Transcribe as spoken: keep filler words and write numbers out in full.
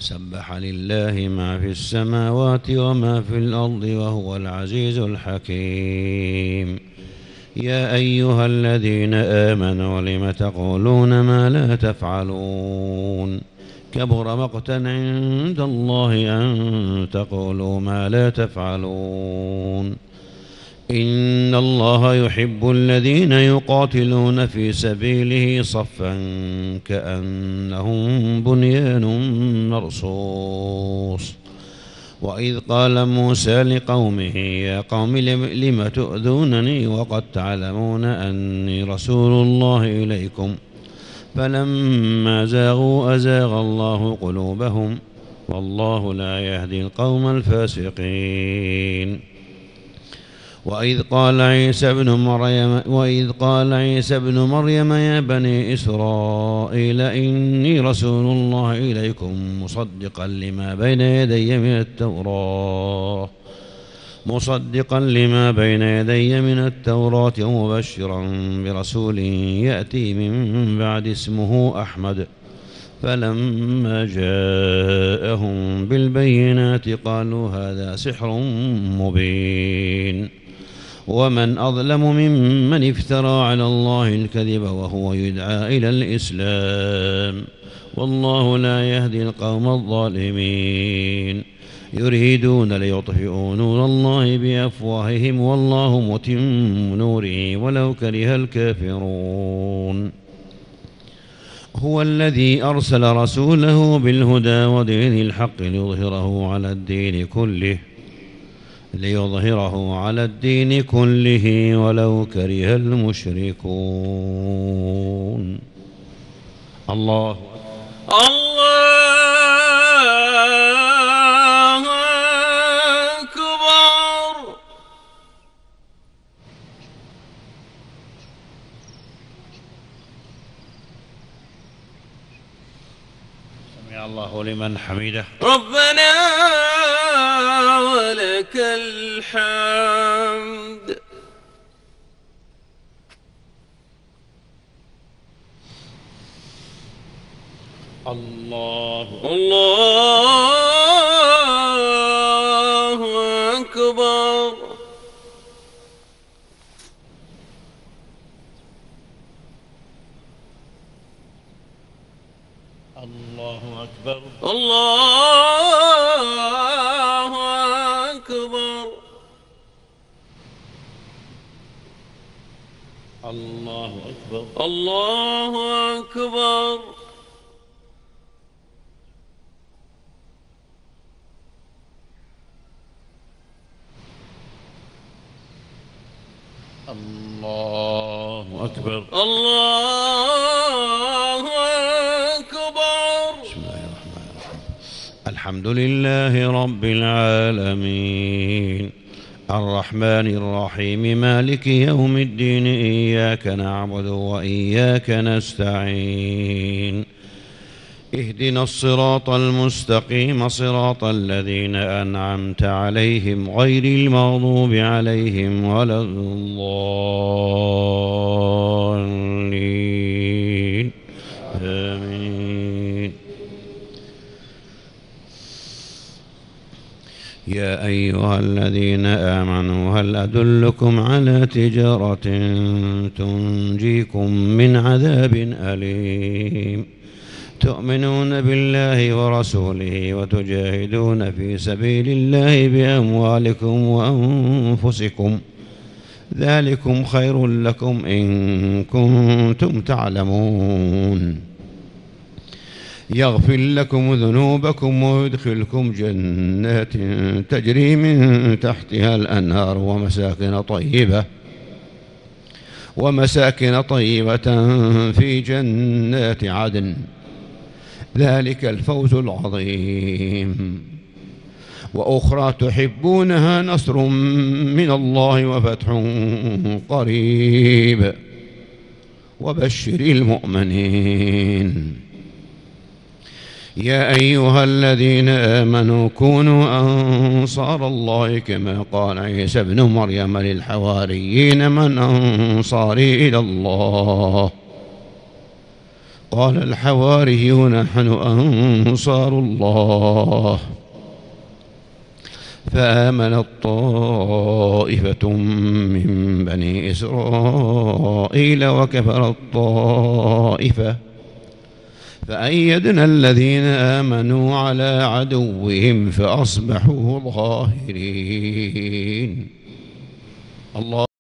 سبح لله ما في السماوات وما في الأرض وهو العزيز الحكيم. يا أيها الذين آمنوا لم تقولون ما لا تفعلون كبر مقتا عند الله أن تقولوا ما لا تفعلون. إن الله يحب الذين يقاتلون في سبيله صفا كأنهم بنيان مرصوص. وإذ قال موسى لقومه يا قوم لم تؤذونني وقد تعلمون أني رسول الله إليكم فلما زاغوا أزاغ الله قلوبهم والله لا يهدي القوم الفاسقين. وإذ قال عيسى ابن مريم وإذ قال عيسى ابن مريم يا بني إسرائيل إني رسول الله إليكم مصدقا لما بين يدي من التوراة مصدقا لما بين يدي من التوراة ومبشرا برسول يأتي من بعد اسمه أحمد. فلما جاءهم بالبينات قالوا هذا سحر مبين. ومن أظلم ممن افترى على الله الكذب وهو يدعى إلى الإسلام والله لا يهدي القوم الظالمين. يريدون ليطفئوا نور الله بأفواههم والله متم نوره ولو كره الكافرون. هو الذي أرسل رسوله بالهدى ودين الحق ليظهره على الدين كله ليظهره على الدين كله ولو كره المشركون. الله الله أكبر. سمع الله لمن حمده ربنا ولك الحمد. الله الله أكبر. الله أكبر. الله أكبر. الله أكبر. الله أكبر. الله أكبر. الله أكبر. بسم الله الرحمن الرحيم. الحمد لله رب العالمين الرحمن الرحيم مالك يوم الدين إياك نعبد وإياك نستعين اهدنا الصراط المستقيم صراط الذين أنعمت عليهم غير المغضوب عليهم ولا الضالين آمين. يا أيها الذين آمنوا هل أدلكم على تجارة تنجيكم من عذاب أليم تؤمنون بالله ورسوله وتجاهدون في سبيل الله بأموالكم وأنفسكم ذلكم خير لكم إن كنتم تعلمون يغفر لكم ذنوبكم ويدخلكم جنات تجري من تحتها الأنهار ومساكن طيبة ومساكن طيبة في جنات عدن ذلك الفوز العظيم. وأخرى تحبونها نصر من الله وفتح قريب وبشر المؤمنين. يا أيها الذين آمنوا كونوا أنصار الله كما قال عيسى ابن مريم للحواريين من أنصاري إلى الله وقال الحواريون نحن أنصار الله، فآمنت طائفة من بني إسرائيل وكفرت طائفة فأيدنا الذين آمنوا على عدوهم فأصبحوا ظاهرين. الله